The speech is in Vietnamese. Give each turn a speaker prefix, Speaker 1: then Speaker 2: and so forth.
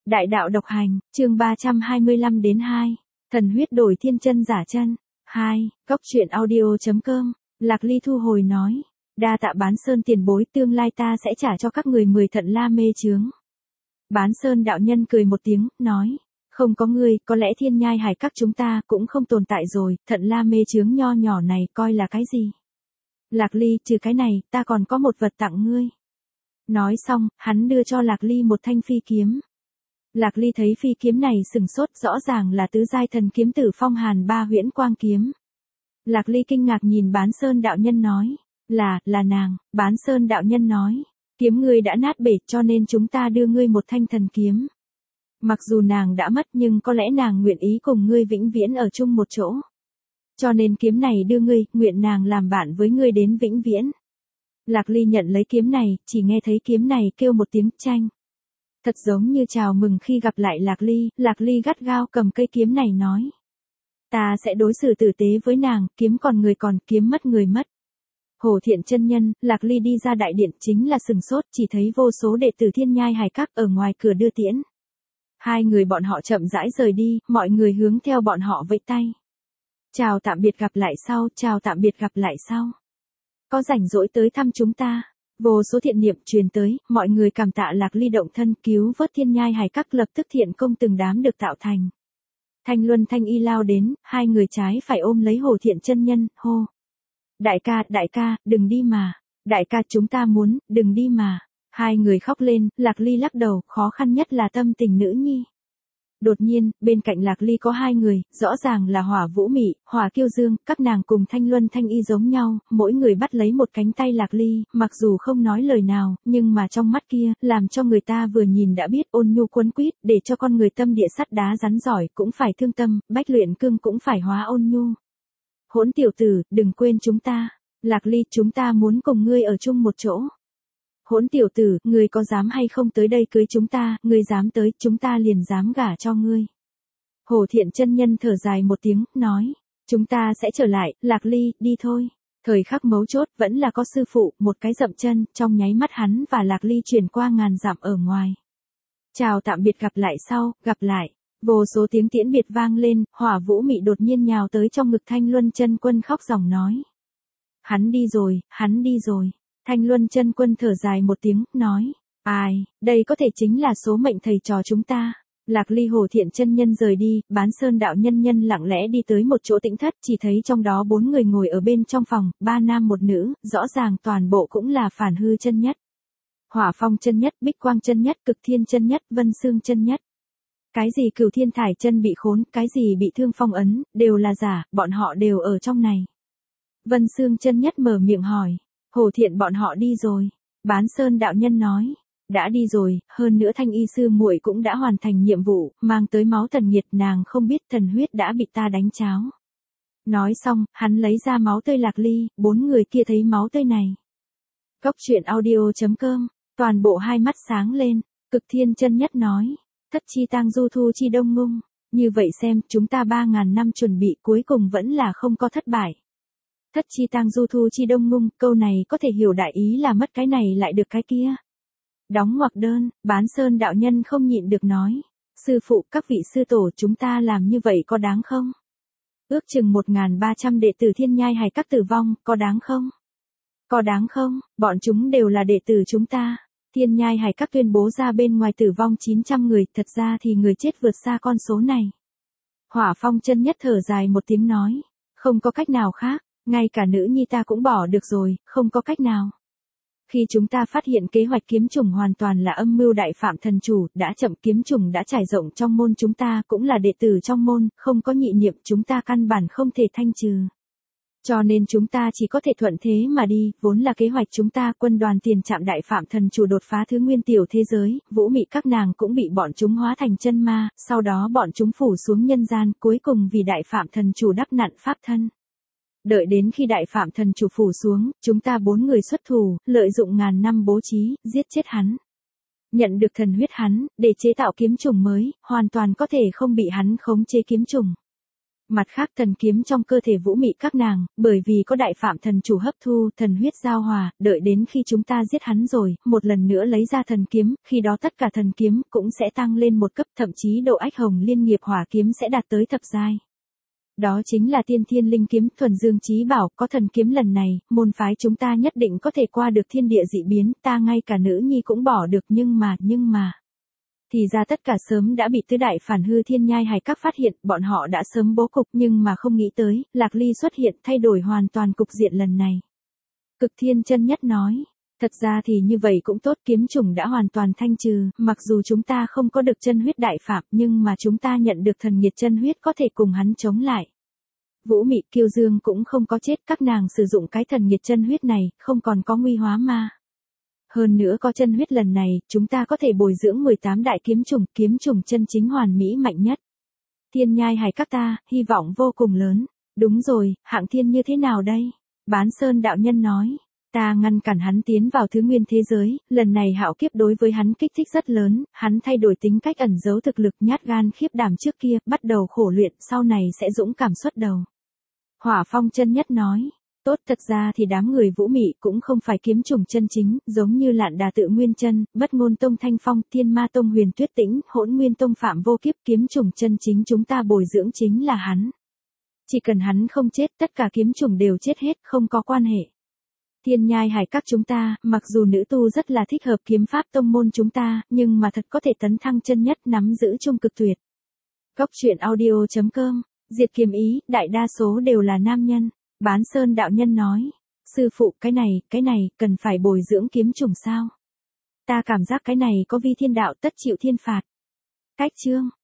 Speaker 1: Đại đạo độc hành, chương 325 đến 2. Thần huyết đổi thiên chân giả chân. 2. Góc truyện audio.com. Lạc Ly thu hồi nói. Đa tạ Bán Sơn tiền bối, tương lai ta sẽ trả cho các người 10 thận la mê chướng. Bán Sơn đạo nhân cười một tiếng, nói. Không có ngươi, có lẽ thiên nhai hải các chúng ta cũng không tồn tại rồi, thận la mê chướng nho nhỏ này coi là cái gì. Lạc Ly, trừ cái này, ta còn có một vật tặng ngươi. Nói xong, hắn đưa cho Lạc Ly một thanh phi kiếm. Lạc Ly thấy phi kiếm này sừng sốt, rõ ràng là tứ giai thần kiếm Tử Phong Hàn Ba Huyễn Quang kiếm. Lạc Ly kinh ngạc nhìn Bán Sơn đạo nhân nói, là nàng. Bán Sơn đạo nhân nói, kiếm ngươi đã nát bể cho nên chúng ta đưa ngươi một thanh thần kiếm. Mặc dù nàng đã mất nhưng có lẽ nàng nguyện ý cùng ngươi vĩnh viễn ở chung một chỗ. Cho nên kiếm này đưa ngươi, nguyện nàng làm bạn với ngươi đến vĩnh viễn. Lạc Ly nhận lấy kiếm này, chỉ nghe thấy kiếm này kêu một tiếng chanh. Thật giống như chào mừng khi gặp lại Lạc Ly gắt gao cầm cây kiếm này nói. Ta sẽ đối xử tử tế với nàng, kiếm còn người còn, kiếm mất người mất. Hồ Thiện chân nhân, Lạc Ly đi ra đại điện chính là sừng sốt, chỉ thấy vô số đệ tử thiên nhai hải các ở ngoài cửa đưa tiễn. Hai người bọn họ chậm rãi rời đi, mọi người hướng theo bọn họ vẫy tay. Chào tạm biệt gặp lại sau, chào tạm biệt gặp lại sau. Có rảnh rỗi tới thăm chúng ta. Vô số thiện niệm truyền tới, mọi người cảm tạ Lạc Ly động thân cứu vớt thiên nhai hải các, lập tức thiện công từng đám được tạo thành. Thanh Luân Thanh Y lao đến, hai người trái phải ôm lấy Hồ Thiện chân nhân, hô. Đại ca, đừng đi mà. Đại ca chúng ta muốn, đừng đi mà. Hai người khóc lên, Lạc Ly lắc đầu, khó khăn nhất là tâm tình nữ nhi. Đột nhiên, bên cạnh Lạc Ly có hai người, rõ ràng là Hỏa Vũ Mị, Hỏa Kiêu Dương, các nàng cùng Thanh Luân Thanh Y giống nhau, mỗi người bắt lấy một cánh tay Lạc Ly, mặc dù không nói lời nào, nhưng mà trong mắt kia, làm cho người ta vừa nhìn đã biết ôn nhu quấn quýt, để cho con người tâm địa sắt đá rắn giỏi cũng phải thương tâm, bách luyện cương cũng phải hóa ôn nhu. Hỗn tiểu tử, đừng quên chúng ta. Lạc Ly, chúng ta muốn cùng ngươi ở chung một chỗ. Hỗn tiểu tử, ngươi có dám hay không tới đây cưới chúng ta, ngươi dám tới, chúng ta liền dám gả cho ngươi. Hồ Thiện chân nhân thở dài một tiếng, nói, chúng ta sẽ trở lại, Lạc Ly, đi thôi. Thời khắc mấu chốt, vẫn là có sư phụ, một cái dậm chân, trong nháy mắt hắn và Lạc Ly chuyển qua ngàn dặm ở ngoài. Chào tạm biệt gặp lại sau, gặp lại. Vô số tiếng tiễn biệt vang lên, Hỏa Vũ Mị đột nhiên nhào tới trong ngực Thanh Luân chân quân khóc ròng nói. Hắn đi rồi, hắn đi rồi. Thanh Luân chân quân thở dài một tiếng, nói, ai, đây có thể chính là số mệnh thầy trò chúng ta. Lạc Ly Hồ Thiện chân nhân rời đi, Bán Sơn đạo nhân lặng lẽ đi tới một chỗ tĩnh thất, chỉ thấy trong đó 4 người ngồi ở bên trong phòng, 3 nam 1 nữ, rõ ràng toàn bộ cũng là Phản Hư chân nhất, Hỏa Phong chân nhất, Bích Quang chân nhất, Cực Thiên chân nhất, Vân Xương chân nhất. Cái gì Cửu Thiên Thải chân bị khốn, cái gì bị thương phong ấn, đều là giả, bọn họ đều ở trong này. Vân Xương chân nhất mở miệng hỏi. Hồ Thiện bọn họ đi rồi. Bán Sơn đạo nhân nói. Đã đi rồi, hơn nữa Thanh Y sư muội cũng đã hoàn thành nhiệm vụ, mang tới máu thần nhiệt, nàng không biết thần huyết đã bị ta đánh cháo. Nói xong, hắn lấy ra máu tươi Lạc Ly, 4 người kia thấy máu tươi này. Góc truyện audio.com, toàn bộ hai mắt sáng lên, Cực Thiên chân nhất nói. Thất chi tang du thu chi đông ngung. Như vậy xem, chúng ta 3.000 năm chuẩn bị cuối cùng vẫn là không có thất bại. Thất chi tang du thu chi đông ngung, câu này có thể hiểu đại ý là mất cái này lại được cái kia. Đóng ngoặc đơn, Bán Sơn đạo nhân không nhịn được nói. Sư phụ, các vị sư tổ, chúng ta làm như vậy có đáng không? Ước chừng 1.300 đệ tử thiên nhai hải các tử vong, có đáng không? Có đáng không? Bọn chúng đều là đệ tử chúng ta. Thiên nhai hải các tuyên bố ra bên ngoài tử vong 900 người, thật ra thì người chết vượt xa con số này. Hỏa Phong chân nhất thở dài một tiếng nói. Không có cách nào khác, ngay cả nữ nhi ta cũng bỏ được rồi, không có cách nào. Khi chúng ta phát hiện kế hoạch kiếm chủng hoàn toàn là âm mưu đại phạm thần chủ, đã chậm, kiếm chủng đã trải rộng trong môn chúng ta, cũng là đệ tử trong môn, không có nhị niệm, chúng ta căn bản không thể thanh trừ. Cho nên chúng ta chỉ có thể thuận thế mà đi, vốn là kế hoạch chúng ta, quân đoàn tiền trạm đại phạm thần chủ đột phá thứ nguyên tiểu thế giới, Vũ Mị các nàng cũng bị bọn chúng hóa thành chân ma, sau đó bọn chúng phủ xuống nhân gian, cuối cùng vì đại phạm thần chủ đắp nặn pháp thân. Đợi đến khi đại phạm thần chủ phủ xuống, chúng ta 4 người xuất thủ, lợi dụng ngàn năm bố trí, giết chết hắn. Nhận được thần huyết hắn, để chế tạo kiếm chủng mới, hoàn toàn có thể không bị hắn khống chế kiếm chủng. Mặt khác thần kiếm trong cơ thể Vũ Mị các nàng, bởi vì có đại phạm thần chủ hấp thu, thần huyết giao hòa, đợi đến khi chúng ta giết hắn rồi, một lần nữa lấy ra thần kiếm, khi đó tất cả thần kiếm cũng sẽ tăng lên một cấp, thậm chí độ ách hồng liên nghiệp hỏa kiếm sẽ đạt tới thập giai. Đó chính là tiên thiên linh kiếm, thuần dương chí bảo, có thần kiếm lần này, môn phái chúng ta nhất định có thể qua được thiên địa dị biến, ta ngay cả nữ nhi cũng bỏ được, nhưng mà. Thì ra tất cả sớm đã bị tứ đại phản hư thiên nhai hay các phát hiện, bọn họ đã sớm bố cục nhưng mà không nghĩ tới, Lạc Ly xuất hiện thay đổi hoàn toàn cục diện lần này. Cực Thiên chân nhất nói, thật ra thì như vậy cũng tốt, kiếm chủng đã hoàn toàn thanh trừ, mặc dù chúng ta không có được chân huyết đại phạm nhưng mà chúng ta nhận được thần nghiệt chân huyết có thể cùng hắn chống lại. Vũ Mị Kiêu Dương cũng không có chết, các nàng sử dụng cái thần nghiệt chân huyết này, không còn có nguy hóa ma. Hơn nữa có chân huyết lần này, chúng ta có thể bồi dưỡng 18 đại kiếm chủng chân chính hoàn mỹ mạnh nhất. Thiên nhai hay các ta, hy vọng vô cùng lớn. Đúng rồi, hạng thiên như thế nào đây? Bán Sơn đạo nhân nói. Ta ngăn cản hắn tiến vào thứ nguyên thế giới, lần này hạo kiếp đối với hắn kích thích rất lớn, hắn thay đổi tính cách ẩn giấu thực lực nhát gan khiếp đảm trước kia, bắt đầu khổ luyện, sau này sẽ dũng cảm xuất đầu. Hỏa Phong chân nhất nói. Tốt, thật ra thì đám người Vũ Mị cũng không phải kiếm chủng chân chính, giống như Lạn Đà Tự Nguyên Chân, Bất Ngôn Tông Thanh Phong, Thiên Ma Tông Huyền Tuyết Tĩnh, Hỗn Nguyên Tông Phạm Vô Kiếp, kiếm chủng chân chính chúng ta bồi dưỡng chính là hắn. Chỉ cần hắn không chết, tất cả kiếm chủng đều chết hết, không có quan hệ. Thiên nhai hải các chúng ta, mặc dù nữ tu rất là thích hợp kiếm pháp tông môn chúng ta, nhưng mà thật có thể tấn thăng chân nhất, nắm giữ trung cực tuyệt. Góc truyện audio.com, Diệt Kiếm Ý, đại đa số đều là nam nhân. Bán Sơn đạo nhân nói, sư phụ cái này, cần phải bồi dưỡng kiếm chủng sao? Ta cảm giác cái này có vi thiên đạo tất chịu thiên phạt. Cách chương.